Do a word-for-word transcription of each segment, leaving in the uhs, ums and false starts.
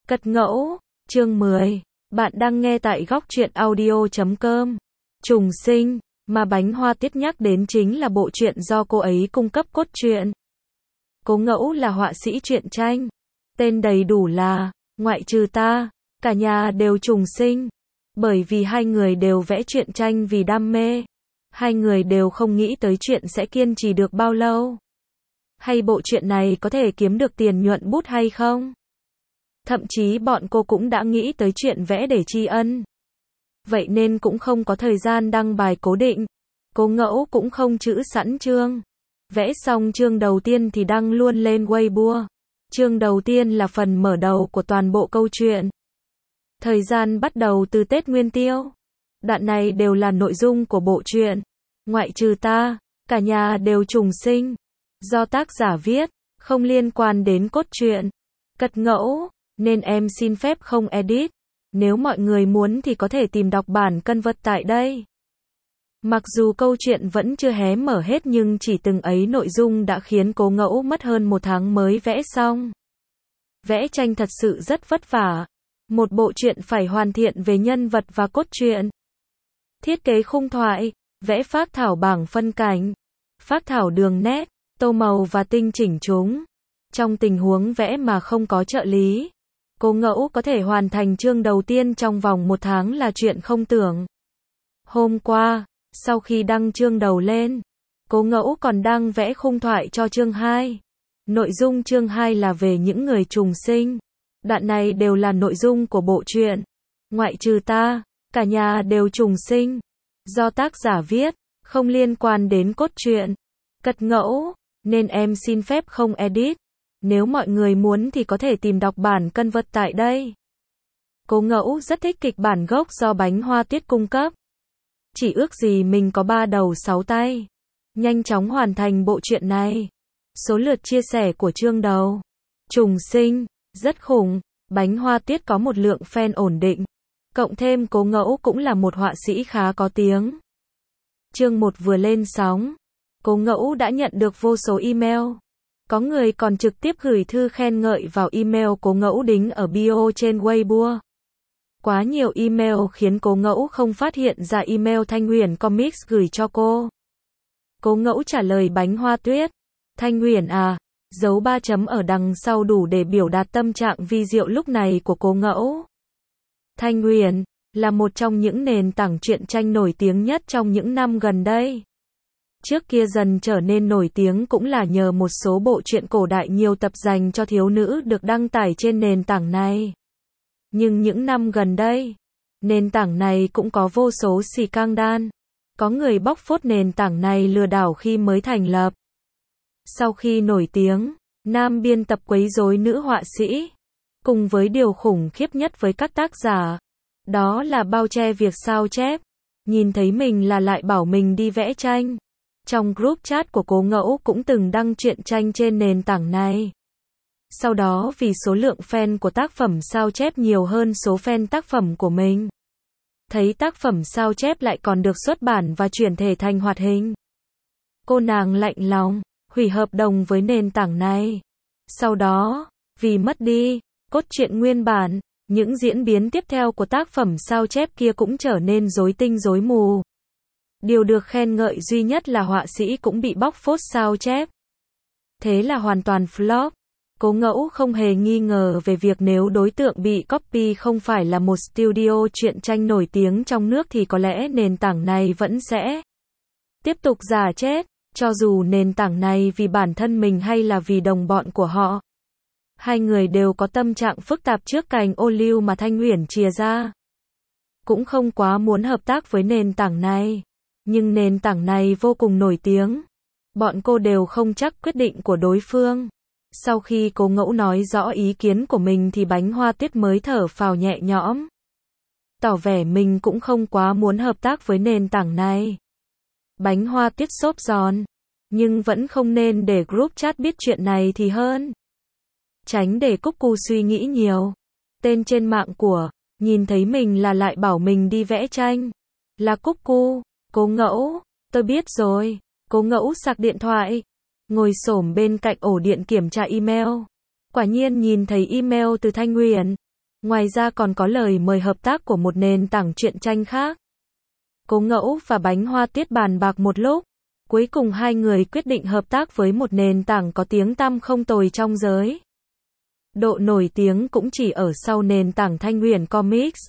Cật ngẫu, chương mười. Bạn đang nghe tại góc truyện audio chấm com. Trùng sinh, mà Bánh Hoa Tiết nhắc đến chính là bộ truyện do cô ấy cung cấp cốt truyện. Cố Ngẫu là họa sĩ truyện tranh. Tên đầy đủ là, ngoại trừ ta, cả nhà đều trùng sinh. Bởi vì hai người đều vẽ truyện tranh vì đam mê. Hai người đều không nghĩ tới chuyện sẽ kiên trì được bao lâu. Hay bộ truyện này có thể kiếm được tiền nhuận bút hay không? Thậm chí bọn cô cũng đã nghĩ tới chuyện vẽ để tri ân. Vậy nên cũng không có thời gian đăng bài cố định. Cố Ngẫu cũng không chữ sẵn chương. Vẽ xong chương đầu tiên thì đăng luôn lên Weibo. Chương đầu tiên là phần mở đầu của toàn bộ câu chuyện. Thời gian bắt đầu từ Tết Nguyên Tiêu. Đoạn này đều là nội dung của bộ truyện. Ngoại trừ ta, cả nhà đều trùng sinh. Do tác giả viết, không liên quan đến cốt truyện. Cật ngẫu, nên em xin phép không edit. Nếu mọi người muốn thì có thể tìm đọc bản cân vật tại đây. Mặc dù câu chuyện vẫn chưa hé mở hết nhưng chỉ từng ấy nội dung đã khiến Cố Ngẫu mất hơn một tháng mới vẽ xong. Vẽ tranh thật sự rất vất vả. Một bộ truyện phải hoàn thiện về nhân vật và cốt truyện. Thiết kế khung thoại, vẽ phác thảo bảng phân cảnh, phác thảo đường nét, tô màu và tinh chỉnh chúng. Trong tình huống vẽ mà không có trợ lý, Cố Ngẫu có thể hoàn thành chương đầu tiên trong vòng một tháng là chuyện không tưởng. Hôm qua, sau khi đăng chương đầu lên, Cố Ngẫu còn đang vẽ khung thoại cho chương hai. Nội dung chương hai là về những người trùng sinh. Đoạn này đều là nội dung của bộ truyện. Ngoại trừ ta, cả nhà đều trùng sinh. Do tác giả viết, không liên quan đến cốt truyện. Cật ngẫu, nên em xin phép không edit. Nếu mọi người muốn thì có thể tìm đọc bản cân vật tại đây. Cố Ngẫu rất thích kịch bản gốc do Bánh Hoa Tiết cung cấp. Chỉ ước gì mình có ba đầu sáu tay. Nhanh chóng hoàn thành bộ truyện này. Số lượt chia sẻ của chương đầu. Trùng sinh, rất khủng. Bánh Hoa Tiết có một lượng fan ổn định. Cộng thêm Cố Ngẫu cũng là một họa sĩ khá có tiếng. Chương một vừa lên sóng, Cố Ngẫu đã nhận được vô số email. Có người còn trực tiếp gửi thư khen ngợi vào email Cố Ngẫu đính ở bio trên Weibo. Quá nhiều email khiến Cố Ngẫu không phát hiện ra email Thanh Huyền Comics gửi cho cô. Cố Ngẫu trả lời Bánh Hoa Tuyết. Thanh Huyền à, dấu ba chấm ở đằng sau đủ để biểu đạt tâm trạng vi diệu lúc này của Cố Ngẫu. Thanh Huyền là một trong những nền tảng truyện tranh nổi tiếng nhất trong những năm gần đây. Trước kia dần trở nên nổi tiếng cũng là nhờ một số bộ truyện cổ đại nhiều tập dành cho thiếu nữ được đăng tải trên nền tảng này. Nhưng những năm gần đây, nền tảng này cũng có vô số scandal. Có người bóc phốt nền tảng này lừa đảo khi mới thành lập. Sau khi nổi tiếng, nam biên tập quấy rối nữ họa sĩ. Cùng với điều khủng khiếp nhất với các tác giả, đó là bao che việc sao chép. Nhìn thấy mình là lại bảo mình đi vẽ tranh. Trong group chat của Cố Ngẫu cũng từng đăng truyện tranh trên nền tảng này. Sau đó vì số lượng fan của tác phẩm sao chép nhiều hơn số fan tác phẩm của mình. Thấy tác phẩm sao chép lại còn được xuất bản và chuyển thể thành hoạt hình. Cô nàng lạnh lòng, hủy hợp đồng với nền tảng này. Sau đó, vì mất đi cốt truyện nguyên bản, những diễn biến tiếp theo của tác phẩm sao chép kia cũng trở nên rối tinh rối mù. Điều được khen ngợi duy nhất là họa sĩ cũng bị bóc phốt sao chép. Thế là hoàn toàn flop. Cố Ngẫu không hề nghi ngờ về việc nếu đối tượng bị copy không phải là một studio truyện tranh nổi tiếng trong nước thì có lẽ nền tảng này vẫn sẽ tiếp tục giả chết, cho dù nền tảng này vì bản thân mình hay là vì đồng bọn của họ. Hai người đều có tâm trạng phức tạp trước cành ô liu mà Thanh Huyền chìa ra. Cũng không quá muốn hợp tác với nền tảng này. Nhưng nền tảng này vô cùng nổi tiếng. Bọn cô đều không chắc quyết định của đối phương. Sau khi Cố Ngẫu nói rõ ý kiến của mình thì Bánh Hoa Tiết mới thở phào nhẹ nhõm. Tỏ vẻ mình cũng không quá muốn hợp tác với nền tảng này. Bánh Hoa Tiết xốp giòn. Nhưng vẫn không nên để group chat biết chuyện này thì hơn. Tránh để Cúc Cu suy nghĩ nhiều. Tên trên mạng của, nhìn thấy mình là lại bảo mình đi vẽ tranh. Là Cúc Cu. Cố Ngẫu, tôi biết rồi. Cố Ngẫu sạc điện thoại. Ngồi xổm bên cạnh ổ điện kiểm tra email. Quả nhiên nhìn thấy email từ Thanh Huyền. Ngoài ra còn có lời mời hợp tác của một nền tảng truyện tranh khác. Cố Ngẫu và Bánh Hoa Tiết bàn bạc một lúc. Cuối cùng hai người quyết định hợp tác với một nền tảng có tiếng tăm không tồi trong giới. Độ nổi tiếng cũng chỉ ở sau nền tảng Thanh Huyền Comics.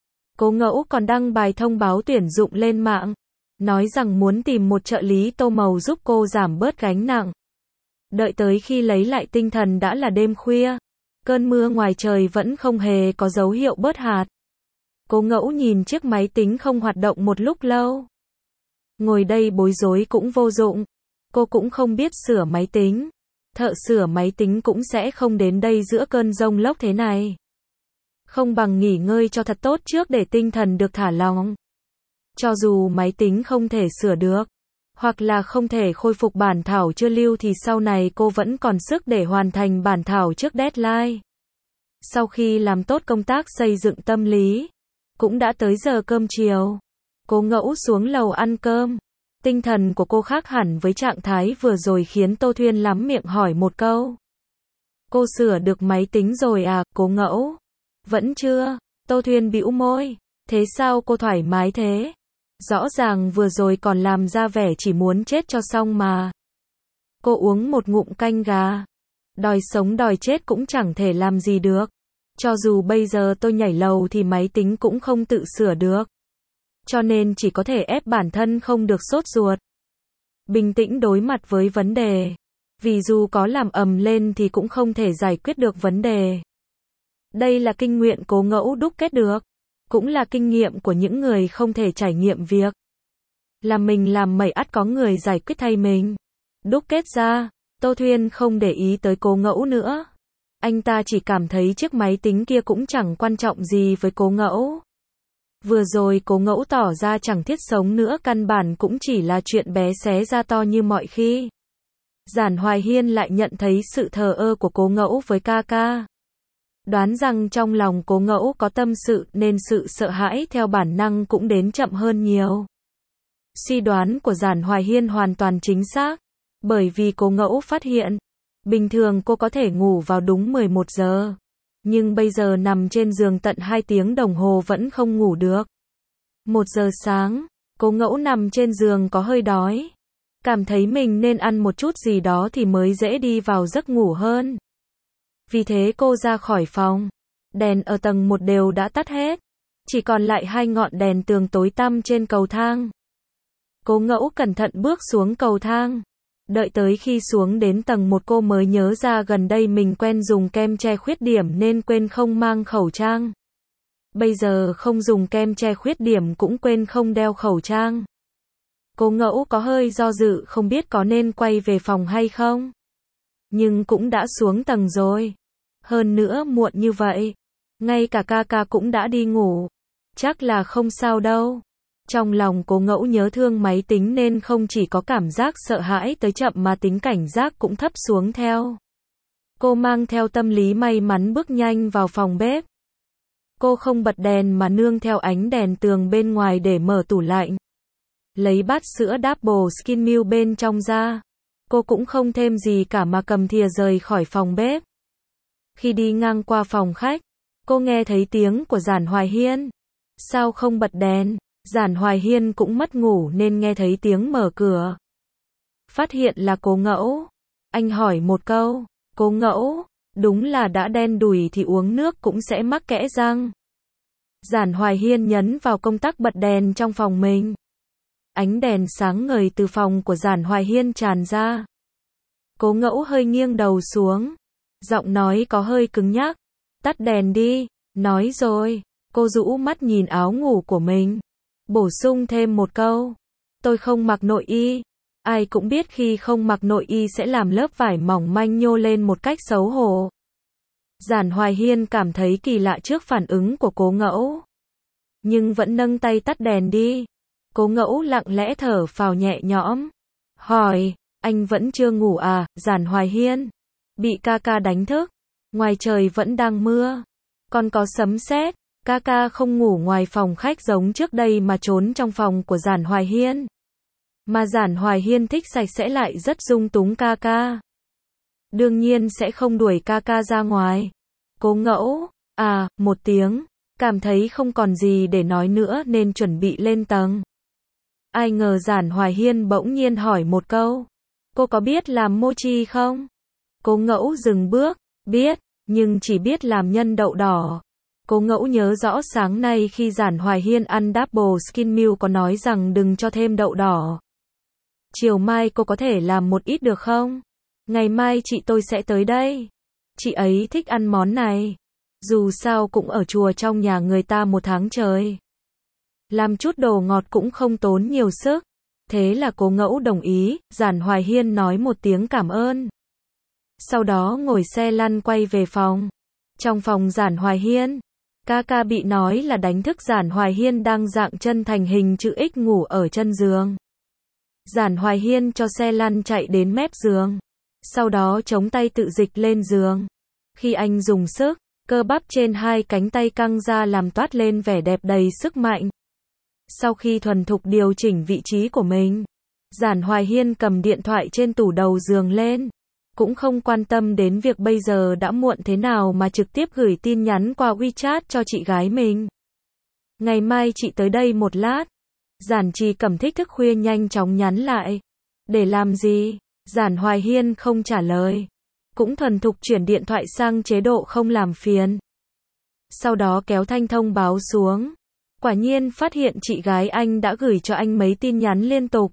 Cố Ngẫu còn đăng bài thông báo tuyển dụng lên mạng, nói rằng muốn tìm một trợ lý tô màu giúp cô giảm bớt gánh nặng. Đợi tới khi lấy lại tinh thần đã là đêm khuya. Cơn mưa ngoài trời vẫn không hề có dấu hiệu bớt hạt. Cố Ngẫu nhìn chiếc máy tính không hoạt động một lúc lâu. Ngồi đây bối rối cũng vô dụng. Cô cũng không biết sửa máy tính. Thợ sửa máy tính cũng sẽ không đến đây giữa cơn giông lốc thế này. Không bằng nghỉ ngơi cho thật tốt trước để tinh thần được thả lỏng. Cho dù máy tính không thể sửa được, hoặc là không thể khôi phục bản thảo chưa lưu thì sau này cô vẫn còn sức để hoàn thành bản thảo trước deadline. Sau khi làm tốt công tác xây dựng tâm lý, cũng đã tới giờ cơm chiều. Cố Ngẫu xuống lầu ăn cơm. Tinh thần của cô khác hẳn với trạng thái vừa rồi khiến Tô Thuyên lắm miệng hỏi một câu. Cô sửa được máy tính rồi à, Cố Ngẫu? Vẫn chưa. Tô Thuyên bĩu môi. Thế sao cô thoải mái thế? Rõ ràng vừa rồi còn làm ra vẻ chỉ muốn chết cho xong mà. Cô uống một ngụm canh gà. Đòi sống đòi chết cũng chẳng thể làm gì được. Cho dù bây giờ tôi nhảy lầu thì máy tính cũng không tự sửa được. Cho nên chỉ có thể ép bản thân không được sốt ruột. Bình tĩnh đối mặt với vấn đề. Vì dù có làm ầm lên thì cũng không thể giải quyết được vấn đề. Đây là kinh nghiệm Cố Ngẫu đúc kết được. Cũng là kinh nghiệm của những người không thể trải nghiệm việc. Là mình làm mẩy ắt có người giải quyết thay mình. Đúc kết ra, Tô Thuyên không để ý tới Cố Ngẫu nữa. Anh ta chỉ cảm thấy chiếc máy tính kia cũng chẳng quan trọng gì với Cố Ngẫu. Vừa rồi Cố Ngẫu tỏ ra chẳng thiết sống nữa, căn bản cũng chỉ là chuyện bé xé ra to như mọi khi. Giản Hoài Hiên lại nhận thấy sự thờ ơ của Cố Ngẫu với ca ca. Đoán rằng trong lòng Cố Ngẫu có tâm sự nên sự sợ hãi theo bản năng cũng đến chậm hơn nhiều. Suy đoán của Giản Hoài Hiên hoàn toàn chính xác. Bởi vì Cố Ngẫu phát hiện, bình thường cô có thể ngủ vào đúng mười một giờ. Nhưng bây giờ nằm trên giường tận hai tiếng đồng hồ vẫn không ngủ được. Một giờ sáng, Cố Ngẫu nằm trên giường có hơi đói. Cảm thấy mình nên ăn một chút gì đó thì mới dễ đi vào giấc ngủ hơn. Vì thế cô ra khỏi phòng. Đèn ở tầng một đều đã tắt hết. Chỉ còn lại hai ngọn đèn tường tối tăm trên cầu thang. Cố Ngẫu cẩn thận bước xuống cầu thang. Đợi tới khi xuống đến tầng một cô mới nhớ ra gần đây mình quen dùng kem che khuyết điểm nên quên không mang khẩu trang. Bây giờ không dùng kem che khuyết điểm cũng quên không đeo khẩu trang. Cố Ngẫu có hơi do dự không biết có nên quay về phòng hay không. Nhưng cũng đã xuống tầng rồi. Hơn nữa muộn như vậy. Ngay cả ca ca cũng đã đi ngủ. Chắc là không sao đâu. Trong lòng Cố Ngẫu nhớ thương máy tính nên không chỉ có cảm giác sợ hãi tới chậm mà tính cảnh giác cũng thấp xuống theo. Cô mang theo tâm lý may mắn bước nhanh vào phòng bếp. Cô không bật đèn mà nương theo ánh đèn tường bên ngoài để mở tủ lạnh. Lấy bát sữa Double Skin Milk bên trong ra. Cô cũng không thêm gì cả mà cầm thìa rời khỏi phòng bếp. Khi đi ngang qua phòng khách, cô nghe thấy tiếng của Giản Hoài Hiên. Sao không bật đèn? Giản Hoài Hiên cũng mất ngủ nên nghe thấy tiếng mở cửa. Phát hiện là Cố Ngẫu. Anh hỏi một câu, Cố Ngẫu, đúng là đã đen đủi thì uống nước cũng sẽ mắc kẽ răng. Giản Hoài Hiên nhấn vào công tắc bật đèn trong phòng mình. Ánh đèn sáng ngời từ phòng của Giản Hoài Hiên tràn ra. Cố Ngẫu hơi nghiêng đầu xuống. Giọng nói có hơi cứng nhắc. Tắt đèn đi. Nói rồi. Cô rũ mắt nhìn áo ngủ của mình. Bổ sung thêm một câu. Tôi không mặc nội y. Ai cũng biết khi không mặc nội y sẽ làm lớp vải mỏng manh nhô lên một cách xấu hổ. Giản Hoài Hiên cảm thấy kỳ lạ trước phản ứng của Cố Ngẫu. Nhưng vẫn nâng tay tắt đèn đi. Cố Ngẫu lặng lẽ thở phào nhẹ nhõm. Hỏi, anh vẫn chưa ngủ à, Giản Hoài Hiên? Bị ca ca đánh thức. Ngoài trời vẫn đang mưa. Còn có sấm sét. Ca ca không ngủ ngoài phòng khách giống trước đây mà trốn trong phòng của Giản Hoài Hiên. Mà Giản Hoài Hiên thích sạch sẽ lại rất dung túng ca ca. Đương nhiên sẽ không đuổi ca ca ra ngoài. Cố Ngẫu, À, một tiếng, cảm thấy không còn gì để nói nữa nên chuẩn bị lên tầng. Ai ngờ Giản Hoài Hiên bỗng nhiên hỏi một câu. Cô có biết làm mochi không? Cố Ngẫu dừng bước, biết, nhưng chỉ biết làm nhân đậu đỏ. Cố Ngẫu nhớ rõ sáng nay khi Giản Hoài Hiên ăn double skin meal có nói rằng đừng cho thêm đậu đỏ. Chiều mai cô có thể làm một ít được không? Ngày mai chị tôi sẽ tới đây. Chị ấy thích ăn món này. Dù sao cũng ở chùa trong nhà người ta một tháng trời. Làm chút đồ ngọt cũng không tốn nhiều sức. Thế là Cố Ngẫu đồng ý, Giản Hoài Hiên nói một tiếng cảm ơn. Sau đó ngồi xe lăn quay về phòng. Trong phòng Giản Hoài Hiên, ca ca bị nói là đánh thức Giản Hoài Hiên đang dạng chân thành hình chữ X ngủ ở chân giường. Giản Hoài Hiên cho xe lăn chạy đến mép giường. Sau đó chống tay tự dịch lên giường. Khi anh dùng sức, cơ bắp trên hai cánh tay căng ra làm toát lên vẻ đẹp đầy sức mạnh. Sau khi thuần thục điều chỉnh vị trí của mình, Giản Hoài Hiên cầm điện thoại trên tủ đầu giường lên. Cũng không quan tâm đến việc bây giờ đã muộn thế nào mà trực tiếp gửi tin nhắn qua WeChat cho chị gái mình. Ngày mai chị tới đây một lát. Giản Trì Cẩm thích thức khuya nhanh chóng nhắn lại. Để làm gì? Giản Hoài Hiên không trả lời. Cũng thuần thục chuyển điện thoại sang chế độ không làm phiền. Sau đó kéo thanh thông báo xuống. Quả nhiên phát hiện chị gái anh đã gửi cho anh mấy tin nhắn liên tục.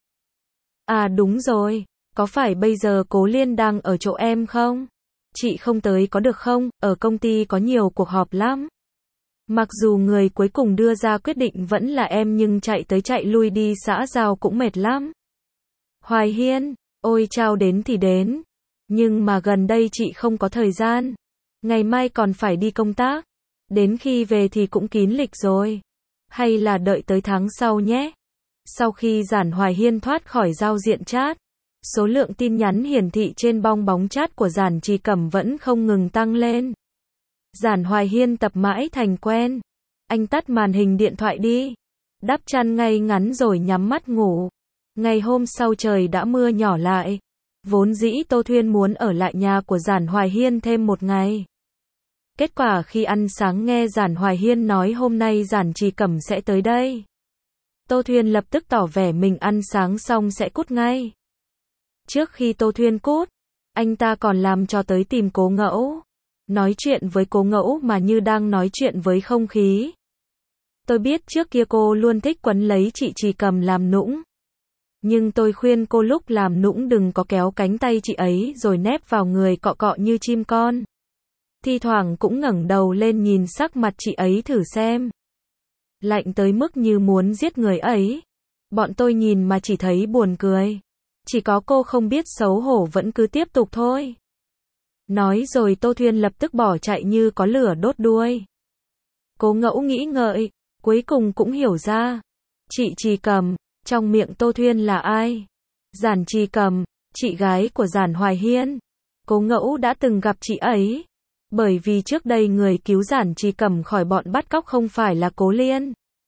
À đúng rồi, có phải bây giờ Cố Liên đang ở chỗ em không? Chị không tới có được không? Ở công ty có nhiều cuộc họp lắm. Mặc dù người cuối cùng đưa ra quyết định vẫn là em nhưng chạy tới chạy lui đi xã giao cũng mệt lắm. Hoài Hiên, ôi chao đến thì đến. Nhưng mà gần đây chị không có thời gian. Ngày mai còn phải đi công tác. Đến khi về thì cũng kín lịch rồi. Hay là đợi tới tháng sau nhé. Sau khi Giản Hoài Hiên thoát khỏi giao diện chat, số lượng tin nhắn hiển thị trên bong bóng chat của Giản Trì Cẩm vẫn không ngừng tăng lên. Giản Hoài Hiên tập mãi thành quen. Anh tắt màn hình điện thoại đi. Đắp chăn ngay ngắn rồi nhắm mắt ngủ. Ngày hôm sau trời đã mưa nhỏ lại. Vốn dĩ Tô Thuyên muốn ở lại nhà của Giản Hoài Hiên thêm một ngày. Kết quả khi ăn sáng nghe Giản Hoài Hiên nói hôm nay Giản Trì Cẩm sẽ tới đây. Tô Thuyên lập tức tỏ vẻ mình ăn sáng xong sẽ cút ngay. Trước khi Tô Thuyên cút, anh ta còn làm cho tới tìm Cố Ngẫu. Nói chuyện với Cố Ngẫu mà như đang nói chuyện với không khí. Tôi biết trước kia cô luôn thích quấn lấy chị Trì Cẩm làm nũng. Nhưng tôi khuyên cô lúc làm nũng đừng có kéo cánh tay chị ấy rồi nép vào người cọ cọ như chim con. Thi thoảng cũng ngẩng đầu lên nhìn sắc mặt chị ấy thử xem. Lạnh tới mức như muốn giết người ấy. Bọn tôi nhìn mà chỉ thấy buồn cười. Chỉ có cô không biết xấu hổ vẫn cứ tiếp tục thôi. Nói rồi Tô Thuyên lập tức bỏ chạy như có lửa đốt đuôi. Cố Ngẫu nghĩ ngợi, cuối cùng cũng hiểu ra. Chị Trì Cẩm, trong miệng Tô Thuyên là ai? Giản Trì Cẩm, chị gái của Giản Hoài Hiên. Cố Ngẫu đã từng gặp chị ấy. Bởi vì trước đây người cứu Giản Trì Cẩm khỏi bọn bắt cóc không phải là Cố Liên,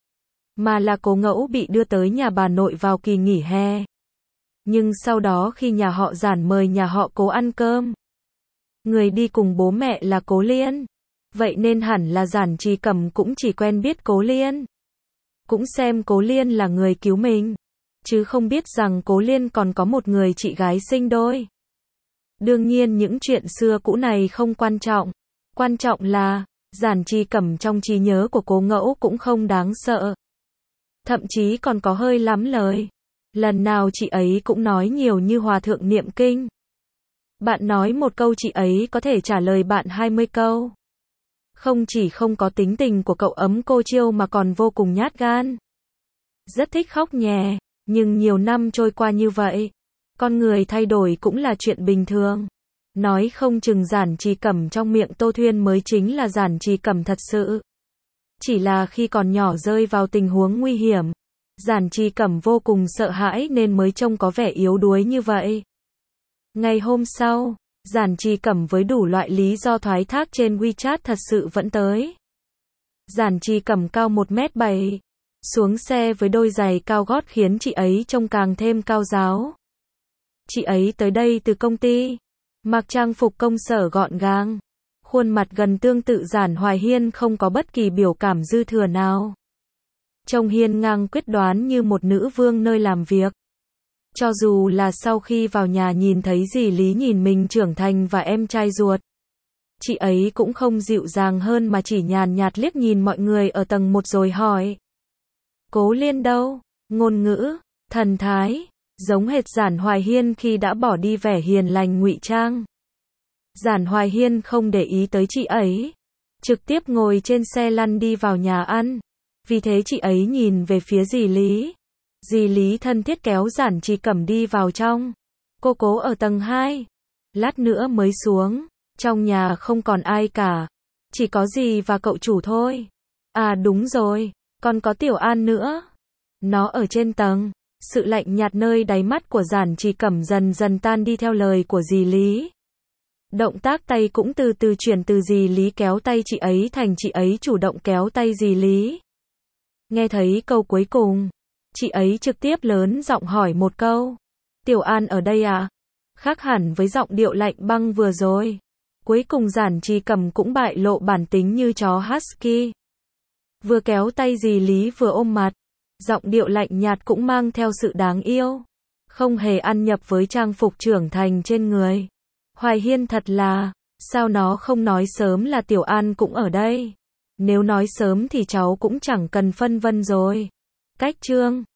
mà là Cố Ngẫu bị đưa tới nhà bà nội vào kỳ nghỉ hè. Nhưng sau đó khi nhà họ Giản mời nhà họ Cố ăn cơm, người đi cùng bố mẹ là Cố Liên. Vậy nên hẳn là Giản Trì Cẩm cũng chỉ quen biết Cố Liên. Cũng xem Cố Liên là người cứu mình. Chứ không biết rằng Cố Liên còn có một người chị gái sinh đôi. Đương nhiên những chuyện xưa cũ này không quan trọng. Quan trọng là, Giản Trì Cẩm trong trí nhớ của Cố Ngẫu cũng không đáng sợ. Thậm chí còn có hơi lắm lời. Lần nào chị ấy cũng nói nhiều như hòa thượng niệm kinh. Bạn nói một câu chị ấy có thể trả lời bạn hai mươi câu. Không chỉ không có tính tình của cậu ấm cô chiêu mà còn vô cùng nhát gan. Rất thích khóc nhè, nhưng nhiều năm trôi qua như vậy, con người thay đổi cũng là chuyện bình thường. Nói không chừng Giản Trì Cẩm trong miệng Tô Thuyên mới chính là Giản Trì Cẩm thật sự. Chỉ là khi còn nhỏ rơi vào tình huống nguy hiểm, Giản Trì Cẩm vô cùng sợ hãi nên mới trông có vẻ yếu đuối như vậy. Ngày hôm sau, Giản Trì Cẩm với đủ loại lý do thoái thác trên WeChat thật sự vẫn tới. Giản Trì Cẩm cao một mét bảy, xuống xe với đôi giày cao gót khiến chị ấy trông càng thêm cao ráo. Chị ấy tới đây từ công ty, mặc trang phục công sở gọn gàng, Khuôn mặt gần tương tự Giản Hoài Hiên không có bất kỳ biểu cảm dư thừa nào. Trông hiên ngang quyết đoán như một nữ vương nơi làm việc. Cho dù là sau khi vào nhà nhìn thấy dì Lý nhìn mình trưởng thành và em trai ruột, chị ấy cũng không dịu dàng hơn mà chỉ nhàn nhạt liếc nhìn mọi người ở tầng một rồi hỏi. Cố Liên đâu? Ngôn ngữ, thần thái, giống hệt Giản Hoài Hiên khi đã bỏ đi vẻ hiền lành ngụy trang. Giản Hoài Hiên không để ý tới chị ấy, trực tiếp ngồi trên xe lăn đi vào nhà ăn. Vì thế chị ấy nhìn về phía dì Lý. Dì Lý thân thiết kéo Giản Trì Cẩm đi vào trong. Cô Cố ở tầng hai. Lát nữa mới xuống. Trong nhà không còn ai cả. Chỉ có dì và cậu chủ thôi. À đúng rồi, còn có Tiểu An nữa. Nó ở trên tầng. Sự lạnh nhạt nơi đáy mắt của Giản Trì Cẩm dần dần tan đi theo lời của dì Lý. Động tác tay cũng từ từ chuyển từ dì Lý kéo tay chị ấy thành chị ấy chủ động kéo tay dì Lý. Nghe thấy câu cuối cùng, chị ấy trực tiếp lớn giọng hỏi một câu. Tiểu An ở đây à? Khác hẳn với giọng điệu lạnh băng vừa rồi. Cuối cùng Giản Trì Cẩm cũng bại lộ bản tính như chó husky. Vừa kéo tay dì Lý vừa ôm mặt. Giọng điệu lạnh nhạt cũng mang theo sự đáng yêu. Không hề ăn nhập với trang phục trưởng thành trên người. Hoài Hiên thật là, sao nó không nói sớm là Tiểu An cũng ở đây? Nếu nói sớm thì cháu cũng chẳng cần phân vân rồi. Cách chương